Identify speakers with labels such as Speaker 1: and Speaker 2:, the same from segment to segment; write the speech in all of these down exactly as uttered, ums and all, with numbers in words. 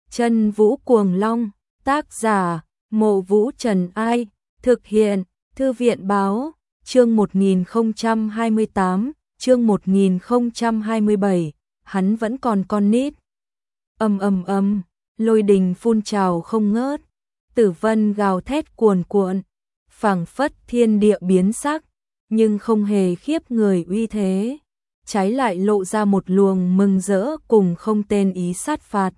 Speaker 1: Chân Vũ Cuồng Long, tác giả, Mộ Vũ Trần Ai, thực hiện, Thư viện Báo, chương một nghìn không trăm hai mươi tám, chương một nghìn không trăm hai mươi bảy, hắn vẫn còn con nít. Ầm ầm ầm, lôi đình phun trào không ngớt, tử vân gào thét cuồn cuộn, phảng phất thiên địa biến sắc, nhưng không hề khiếp người uy thế, trái lại lộ ra một luồng mừng rỡ cùng không tên ý sát phạt.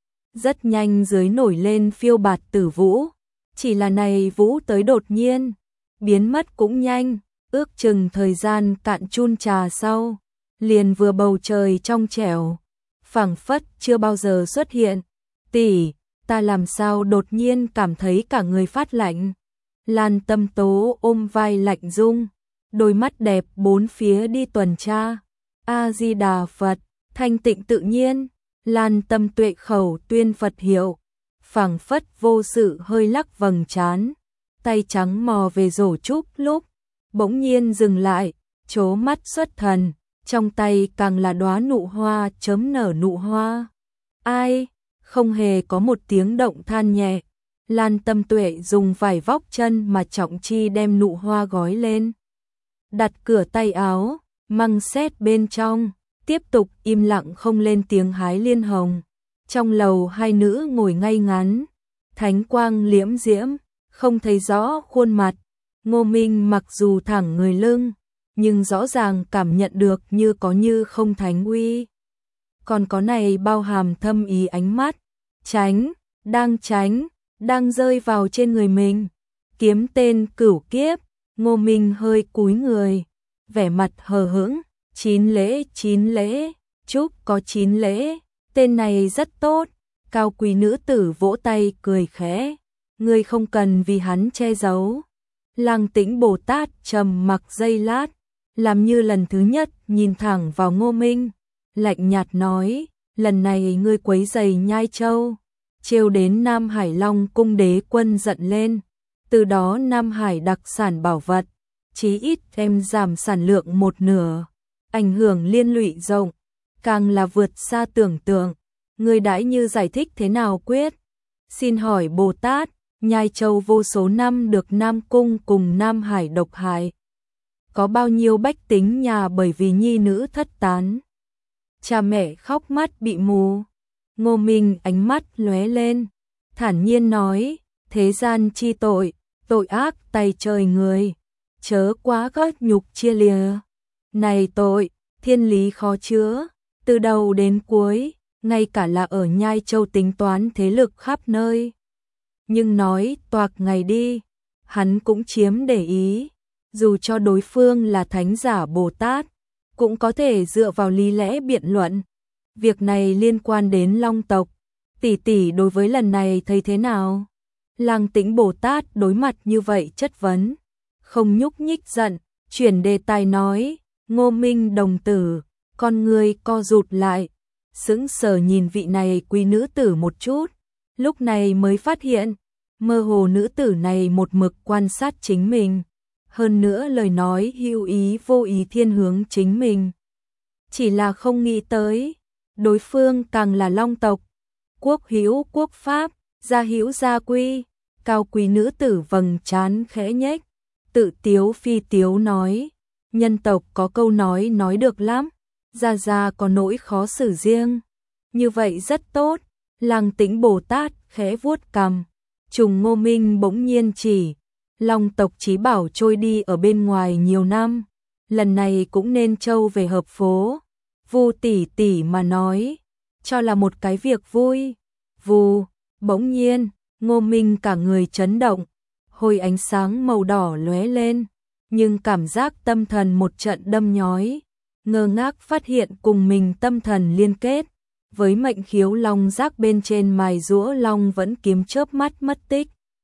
Speaker 1: Rất nhanh dưới nổi lên phiêu bạt tử vũ, chỉ là này vũ tới đột nhiên, biến mất cũng nhanh, ước chừng thời gian cạn chun trà sau, liền vừa bầu trời trong trẻo, phảng phất chưa bao giờ xuất hiện. Tỷ, ta làm sao đột nhiên cảm thấy cả người phát lạnh. Lan Tâm Tố ôm vai lạnh rung, đôi mắt đẹp bốn phía đi tuần tra. A Di Đà Phật, thanh tịnh tự nhiên. Lan Tâm Tuệ khẩu tuyên Phật hiệu, phảng phất vô sự hơi lắc vầng trán, tay trắng mò về rổ trúc lúc, bỗng nhiên dừng lại, chố mắt xuất thần, trong tay càng là đóa nụ hoa chớm nở nụ hoa. Ai, không hề có một tiếng động than nhẹ, Lan Tâm Tuệ dùng vải vóc chân mà trọng chi đem nụ hoa gói lên, đặt cửa tay áo, măng xét bên trong. Tiếp tục im lặng không lên tiếng hái liên hồng. Trong lầu hai nữ ngồi ngay ngắn, thánh quang liễm diễm, không thấy rõ khuôn mặt. Ngô Minh mặc dù thẳng người lưng, nhưng rõ ràng cảm nhận được như có như không thánh uy. Còn có này bao hàm thâm ý ánh mắt, tránh, đang tránh, đang rơi vào trên người mình. Kiếm tên cửu kiếp, Ngô Minh hơi cúi người, vẻ mặt hờ hững. Chín lễ, chín lễ, chúc có chín lễ, tên này rất tốt. Cao quý nữ tử vỗ tay cười khẽ, ngươi không cần vì hắn che giấu. Lăng Tĩnh Bồ Tát trầm mặc giây lát, làm như lần thứ nhất nhìn thẳng vào Ngô Minh, lạnh nhạt nói, lần này ngươi quấy rầy Nhai Châu, trêu đến Nam Hải Long cung đế quân giận lên, từ đó Nam Hải đặc sản bảo vật, chí ít em giảm sản lượng một nửa. Ảnh hưởng liên lụy rộng, càng là vượt xa tưởng tượng. Người đãi như giải thích thế nào quyết? Xin hỏi Bồ Tát, Nhai Châu vô số năm được Nam Cung cùng Nam Hải độc hại. Có bao nhiêu bách tính nhà bởi vì nhi nữ thất tán. Cha mẹ khóc mắt bị mù. Ngô Minh ánh mắt lóe lên, thản nhiên nói, thế gian chi tội, tội ác tay trời người, chớ quá gót nhục chia lìa. Này tội, thiên lý khó chứa, từ đầu đến cuối, ngay cả là ở Nhai Châu tính toán thế lực khắp nơi. Nhưng nói toạc ngày đi, hắn cũng chiếm để ý, dù cho đối phương là thánh giả Bồ Tát, cũng có thể dựa vào lý lẽ biện luận. Việc này liên quan đến Long tộc, tỷ tỷ đối với lần này thấy thế nào? Lăng Tĩnh Bồ Tát đối mặt như vậy chất vấn, không nhúc nhích giận, chuyển đề tài nói. Ngô Minh đồng tử, con người co rụt lại, sững sờ nhìn vị này quý nữ tử một chút, lúc này mới phát hiện, mơ hồ nữ tử này một mực quan sát chính mình, hơn nữa lời nói hữu ý vô ý thiên hướng chính mình. Chỉ là không nghĩ tới, đối phương càng là Long tộc, quốc hữu quốc pháp, gia hữu gia quy, cao quý nữ tử vầng trán khẽ nhếch, tự tiếu phi tiếu nói. Nhân tộc có câu nói nói được lắm, gia gia có nỗi khó xử riêng. Như vậy rất tốt, Lăng Tĩnh Bồ Tát khẽ vuốt cằm, trùng Ngô Minh bỗng nhiên chỉ, Long tộc chí bảo trôi đi ở bên ngoài nhiều năm, lần này cũng nên châu về hợp phố. Vu tỷ tỷ mà nói, cho là một cái việc vui. Vù, bỗng nhiên, Ngô Minh cả người chấn động, hồi ánh sáng màu đỏ lóe lên. Nhưng cảm giác tâm thần một trận đâm nhói, ngơ ngác phát hiện cùng mình tâm thần liên kết, với mệnh khiếu long giác bên trên mài rũa long vẫn kiếm chớp mắt mất tích.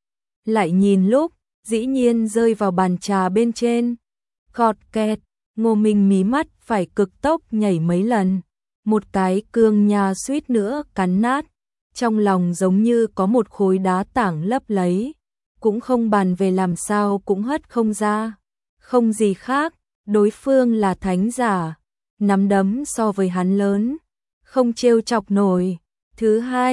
Speaker 1: Lại nhìn lúc, dĩ nhiên rơi vào bàn trà bên trên. Khọt kẹt, Ngô Minh mí mắt phải cực tốc nhảy mấy lần, một cái cương nhà suýt nữa cắn nát, trong lòng giống như có một khối đá tảng lấp lấy, cũng không bàn về làm sao cũng hất không ra. Không gì khác, đối phương là thánh giả, nắm đấm so với hắn lớn, không trêu chọc nổi. Thứ hai,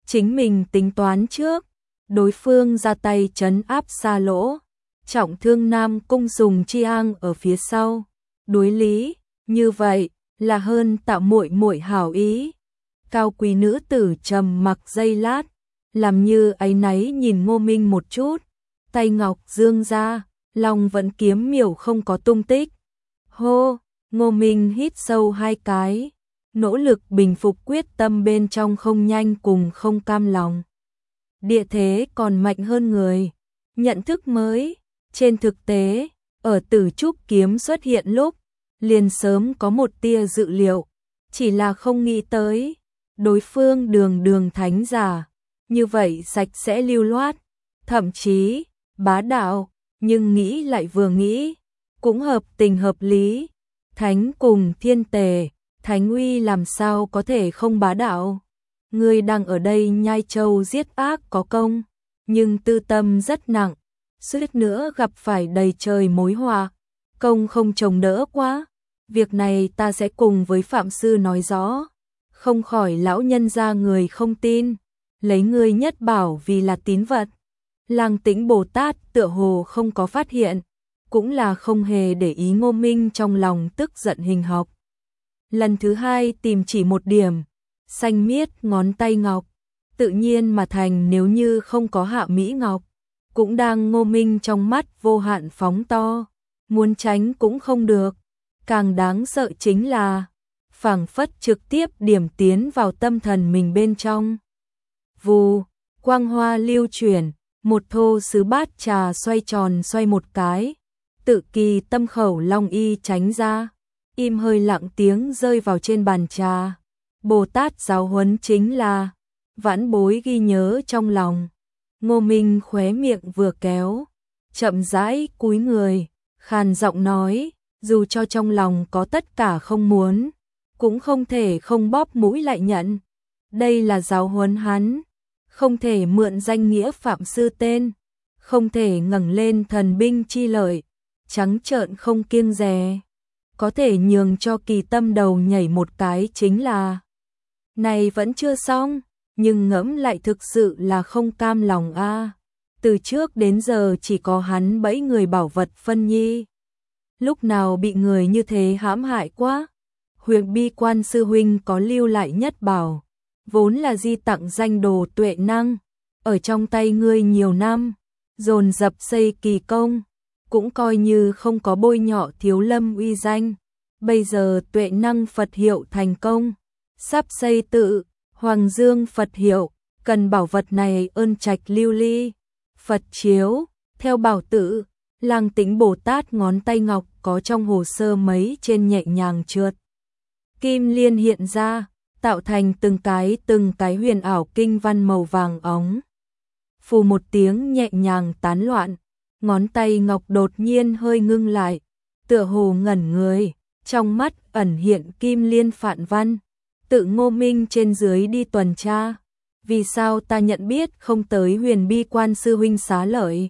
Speaker 1: chính mình tính toán trước, đối phương ra tay trấn áp Xa Lỗ, trọng thương Nam Cung dùng Chi Ang ở phía sau, đối lý, như vậy là hơn tạo muội muội hảo ý. Cao quý nữ tử trầm mặc giây lát, làm như áy náy nhìn Ngô Minh một chút, tay ngọc dương ra, Long Vẫn kiếm miểu không có tung tích. Hô, Ngô Minh hít sâu hai cái, nỗ lực bình phục quyết tâm bên trong không nhanh cùng không cam lòng. Địa thế còn mạnh hơn người, nhận thức mới, trên thực tế, ở Tử Trúc kiếm xuất hiện lúc, liền sớm có một tia dự liệu, chỉ là không nghĩ tới, đối phương đường đường thánh giả, như vậy sạch sẽ lưu loát, thậm chí, bá đạo, nhưng nghĩ lại vừa nghĩ, cũng hợp tình hợp lý, thánh cùng thiên tề, thánh uy làm sao có thể không bá đạo. Người đang ở đây nhai trâu giết ác có công, nhưng tư tâm rất nặng, suýt nữa gặp phải đầy trời mối họa, công không trồng đỡ quá. Việc này ta sẽ cùng với Phạm Sư nói rõ, không khỏi lão nhân ra người không tin, lấy người nhất bảo vì là tín vật. Lăng Tĩnh Bồ Tát tựa hồ không có phát hiện, cũng là không hề để ý Ngô Minh trong lòng tức giận hình học. Lần thứ hai tìm chỉ một điểm, xanh miết ngón tay ngọc, tự nhiên mà thành nếu như không có Hạ Mỹ Ngọc, cũng đang Ngô Minh trong mắt vô hạn phóng to, muốn tránh cũng không được. Càng đáng sợ chính là, phảng phất trực tiếp điểm tiến vào tâm thần mình bên trong. Vù, quang hoa lưu chuyển, một thô sứ bát trà xoay tròn xoay một cái, tự kỳ tâm khẩu long y tránh ra, im hơi lặng tiếng rơi vào trên bàn trà. Bồ Tát giáo huấn chính là, vãn bối ghi nhớ trong lòng. Ngô Minh khóe miệng vừa kéo, chậm rãi cúi người, khàn giọng nói, dù cho trong lòng có tất cả không muốn, cũng không thể không bóp mũi lại nhận. Đây là giáo huấn hắn, không thể mượn danh nghĩa Phạm Sư tên, không thể ngẩng lên thần binh chi lợi, trắng trợn không kiêng dè, có thể nhường cho Kỳ Tâm đầu nhảy một cái chính là. Này vẫn chưa xong, nhưng ngẫm lại thực sự là không cam lòng a. À. Từ trước đến giờ chỉ có hắn bẫy người bảo vật phân nhi. Lúc nào bị người như thế hãm hại quá. Huyền Bi Quan sư huynh có lưu lại nhất bảo, vốn là di tặng danh đồ tuệ năng, ở trong tay ngươi nhiều năm, dồn dập xây kỳ công, cũng coi như không có bôi nhọ Thiếu Lâm uy danh. Bây giờ tuệ năng Phật hiệu thành công, sắp xây tự Hoàng Dương Phật hiệu, cần bảo vật này ơn trạch lưu ly, Phật chiếu, theo bảo tự. Lăng Tĩnh Bồ Tát ngón tay ngọc có trong hồ sơ mấy trên nhẹ nhàng trượt. Kim liên hiện ra, tạo thành từng cái từng cái huyền ảo kinh văn màu vàng óng. Phù một tiếng nhẹ nhàng tán loạn, ngón tay ngọc đột nhiên hơi ngưng lại, tựa hồ ngẩn người, trong mắt ẩn hiện kim liên phạn văn. Tự Ngô Minh trên dưới đi tuần tra, vì sao ta nhận biết không tới Huyền Bi Quan sư huynh xá lợi.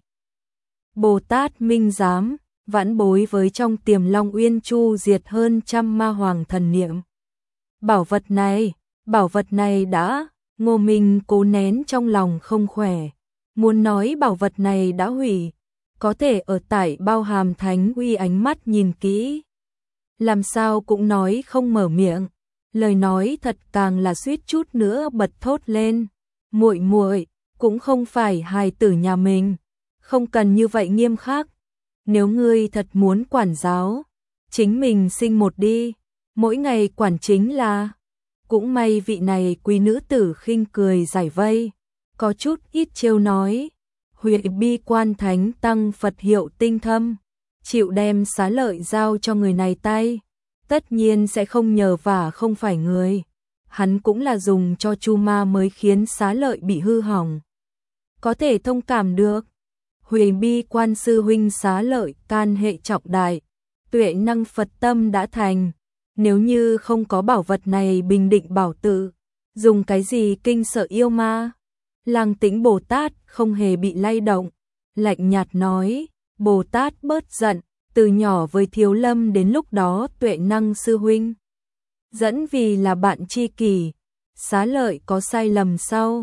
Speaker 1: Bồ Tát minh giám, vãn bối với trong Tiềm Long Uyên Chu diệt hơn trăm ma hoàng thần niệm. Bảo vật này, bảo vật này đã, Ngô Minh cố nén trong lòng không khỏe, muốn nói bảo vật này đã hủy, có thể ở tại bao hàm thánh uy ánh mắt nhìn kỹ. Làm sao cũng nói không mở miệng, lời nói thật càng là suýt chút nữa bật thốt lên. Muội muội cũng không phải hài tử nhà mình, không cần như vậy nghiêm khắc. Nếu ngươi thật muốn quản giáo, chính mình sinh một đi, mỗi ngày quản chính là. Cũng may vị này quý nữ tử khinh cười giải vây, có chút ít trêu nói, Huyền Bi Quan thánh tăng Phật hiệu tinh thâm, chịu đem xá lợi giao cho người này tay, tất nhiên sẽ không nhờ vả không phải người. Hắn cũng là dùng cho Chu Ma mới khiến xá lợi bị hư hỏng. Có thể thông cảm được. Huyền Bi Quan sư huynh xá lợi can hệ trọng đại, tuệ năng Phật tâm đã thành. Nếu như không có bảo vật này bình định bảo tự, dùng cái gì kinh sợ yêu ma? Lăng Tĩnh Bồ Tát không hề bị lay động, lạnh nhạt nói, Bồ Tát bớt giận, từ nhỏ với Thiếu Lâm đến lúc đó tuệ năng sư huynh. Dẫn vì là bạn tri kỷ, xá lợi có sai lầm sau,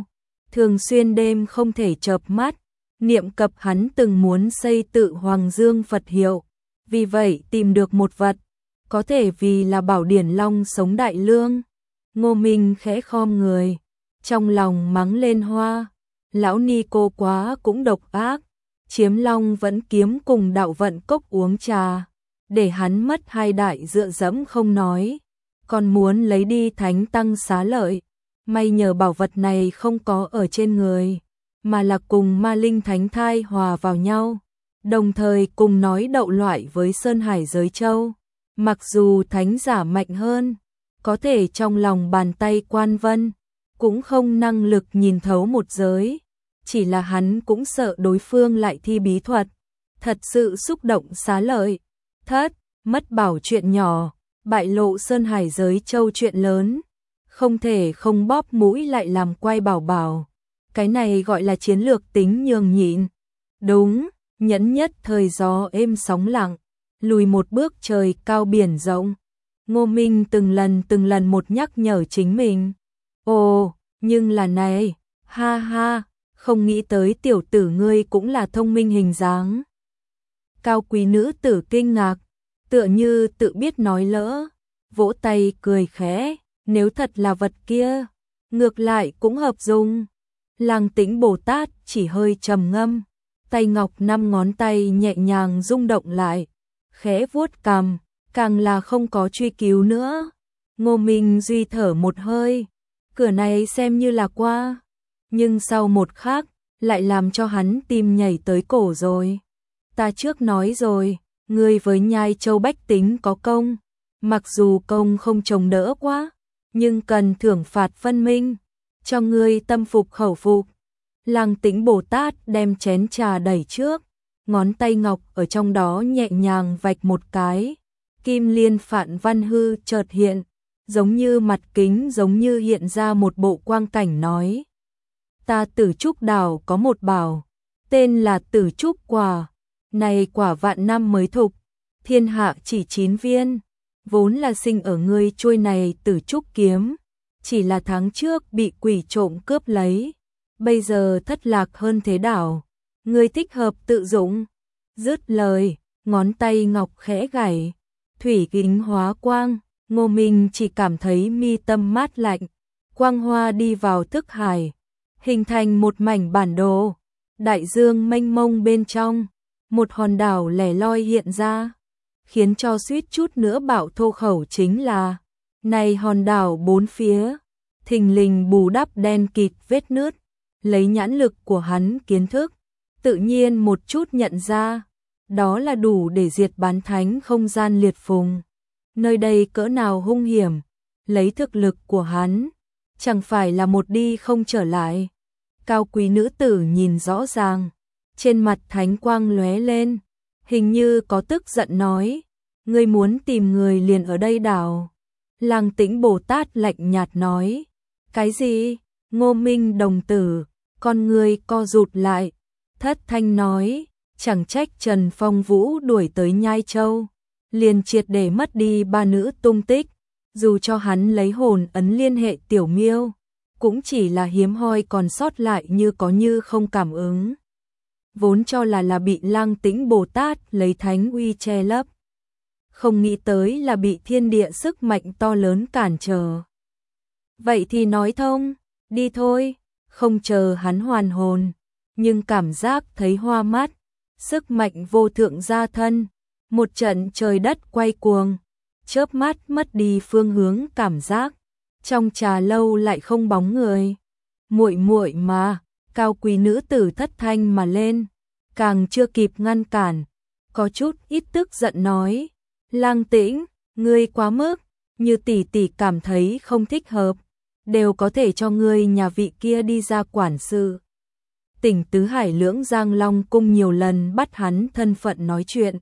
Speaker 1: thường xuyên đêm không thể chợp mắt, niệm cập hắn từng muốn xây tự Hoàng Dương Phật hiệu, vì vậy tìm được một vật, có thể vì là bảo điển long sống đại lương. Ngô Minh khẽ khom người, trong lòng mắng lên Hoa, lão ni cô quá cũng độc ác, chiếm long vẫn kiếm cùng đạo vận cốc uống trà, để hắn mất hai đại dựa dẫm không nói, còn muốn lấy đi thánh tăng xá lợi. May nhờ bảo vật này không có ở trên người, mà là cùng ma linh thánh thai hòa vào nhau, đồng thời cùng nói đậu loại với Sơn Hải giới châu. Mặc dù thánh giả mạnh hơn, có thể trong lòng bàn tay Quan Vân, cũng không năng lực nhìn thấu một giới, chỉ là hắn cũng sợ đối phương lại thi bí thuật, thật sự xúc động xá lợi. Thất, mất bảo chuyện nhỏ, bại lộ Sơn Hải giới châu chuyện lớn, không thể không bóp mũi lại làm quay bảo bảo. Cái này gọi là chiến lược tính nhường nhịn. Đúng, nhẫn nhất thời gió êm sóng lặng, lùi một bước trời cao biển rộng. Ngô Minh từng lần từng lần một nhắc nhở chính mình. Ồ, nhưng là này, ha ha, không nghĩ tới tiểu tử ngươi cũng là thông minh hình dáng. Cao quý nữ tử kinh ngạc, tựa như tự biết nói lỡ, vỗ tay cười khẽ, nếu thật là vật kia, ngược lại cũng hợp dùng. Lăng Tĩnh Bồ Tát chỉ hơi trầm ngâm, tay ngọc năm ngón tay nhẹ nhàng rung động lại, khẽ vuốt cằm, càng là không có truy cứu nữa. Ngô Minh duy thở một hơi, cửa này xem như là qua, nhưng sau một khắc lại làm cho hắn tim nhảy tới cổ rồi. Ta trước nói rồi, ngươi với Nhai Châu bách tính có công, mặc dù công không trông đỡ quá, nhưng cần thưởng phạt phân minh, cho ngươi tâm phục khẩu phục. Lăng Tĩnh Bồ Tát đem chén trà đẩy trước, ngón tay ngọc ở trong đó nhẹ nhàng vạch một cái, kim liên phạn văn hư chợt hiện, giống như mặt kính giống như hiện ra một bộ quang cảnh nói. Ta Tử Trúc Đảo có một bảo, tên là Tử Trúc Quả, này quả vạn năm mới thục, thiên hạ chỉ chín viên, vốn là sinh ở ngươi chuôi này Tử Trúc kiếm, chỉ là tháng trước bị quỷ trộm cướp lấy, bây giờ thất lạc hơn thế đảo, ngươi thích hợp tự dụng. Dứt lời, ngón tay ngọc khẽ gảy, thủy kính hóa quang, Ngô Minh chỉ cảm thấy mi tâm mát lạnh, quang hoa đi vào thức hải, hình thành một mảnh bản đồ, đại dương mênh mông bên trong, một hòn đảo lẻ loi hiện ra, khiến cho suýt chút nữa bạo thô khẩu chính là, này hòn đảo bốn phía, thình lình bù đắp đen kịt vết nứt, lấy nhãn lực của hắn kiến thức, tự nhiên một chút nhận ra, đó là đủ để diệt bán thánh không gian liệt phùng. Nơi đây cỡ nào hung hiểm, lấy thực lực của hắn, chẳng phải là một đi không trở lại. Cao quý nữ tử nhìn rõ ràng, trên mặt thánh quang lóe lên, hình như có tức giận nói, ngươi muốn tìm người liền ở đây đảo. Lăng Tĩnh Bồ Tát lạnh nhạt nói, cái gì? Ngô Minh đồng tử, con người co rụt lại, thất thanh nói, chẳng trách Trần Phong Vũ đuổi tới Nhai Châu, liền triệt để mất đi ba nữ tung tích, dù cho hắn lấy hồn ấn liên hệ Tiểu Miêu, cũng chỉ là hiếm hoi còn sót lại như có như không cảm ứng. Vốn cho là là bị Lăng Tĩnh Bồ Tát lấy thánh uy che lấp, không nghĩ tới là bị thiên địa sức mạnh to lớn cản trở. Vậy thì nói thông, đi thôi, không chờ hắn hoàn hồn, nhưng cảm giác thấy hoa mắt, sức mạnh vô thượng ra thân, một trận trời đất quay cuồng, chớp mắt mất đi phương hướng cảm giác, trong trà lâu lại không bóng người. Muội muội mà, cao quý nữ tử thất thanh mà lên, càng chưa kịp ngăn cản, có chút ít tức giận nói, Lăng Tĩnh, ngươi quá mức, như tỷ tỷ cảm thấy không thích hợp, đều có thể cho ngươi nhà vị kia đi ra quản sự. Tỉnh Tứ Hải Lưỡng Giang Long cung nhiều lần bắt hắn thân phận nói chuyện.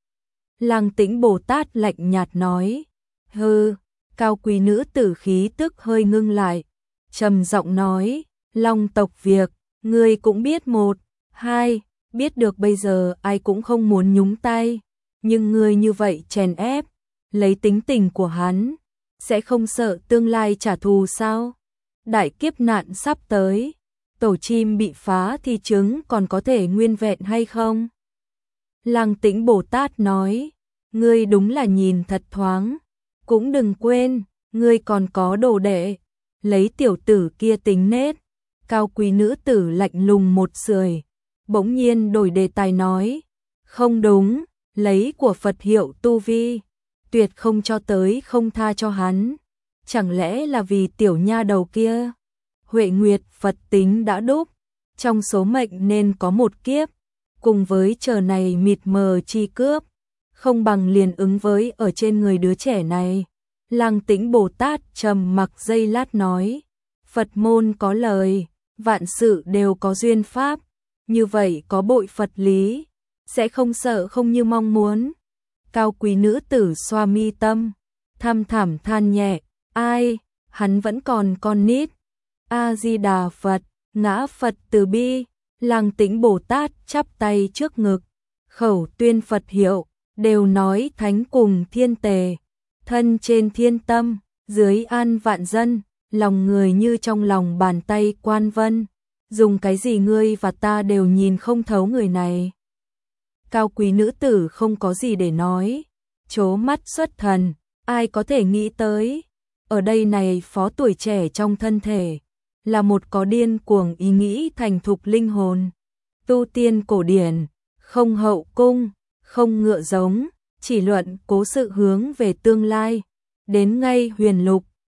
Speaker 1: Lăng Tĩnh Bồ Tát lạnh nhạt nói, hừ, cao quý nữ tử khí tức hơi ngưng lại, trầm giọng nói, Long tộc việc, ngươi cũng biết một, hai, biết được bây giờ ai cũng không muốn nhúng tay, nhưng ngươi như vậy chèn ép, lấy tính tình của hắn, sẽ không sợ tương lai trả thù sao? Đại kiếp nạn sắp tới, tổ chim bị phá thì trứng còn có thể nguyên vẹn hay không? Lăng Tĩnh Bồ Tát nói, ngươi đúng là nhìn thật thoáng, cũng đừng quên, ngươi còn có đồ đệ, lấy tiểu tử kia tính nết. Cao quý nữ tử lạnh lùng một sưởi, bỗng nhiên đổi đề tài nói, không đúng, lấy của Phật hiệu tu vi, tuyệt không cho tới không tha cho hắn, chẳng lẽ là vì tiểu nha đầu kia? Huệ Nguyệt Phật tính đã đúc, trong số mệnh nên có một kiếp, cùng với chờ này mịt mờ chi cướp, không bằng liền ứng với ở trên người đứa trẻ này. Lăng Tĩnh Bồ Tát trầm mặc giây lát nói, Phật môn có lời, vạn sự đều có duyên pháp, như vậy có bội Phật lý, sẽ không sợ không như mong muốn. Cao quý nữ tử xoa mi tâm, thăm thẳm than nhẹ, ai, hắn vẫn còn con nít. A-di-đà Phật, ngã Phật từ bi. Lăng Tĩnh Bồ Tát chắp tay trước ngực, khẩu tuyên Phật hiệu, đều nói thánh cùng thiên tề, thân trên thiên tâm, dưới an vạn dân, lòng người như trong lòng bàn tay quan vân, dùng cái gì ngươi và ta đều nhìn không thấu người này. Cao quý nữ tử không có gì để nói, trố mắt xuất thần, ai có thể nghĩ tới, ở đây này phó tuổi trẻ trong thân thể, là một có điên cuồng ý nghĩ thành thục linh hồn, tu tiên cổ điển, không hậu cung, không ngựa giống, chỉ luận cố sự hướng về tương lai, đến ngay huyền lục,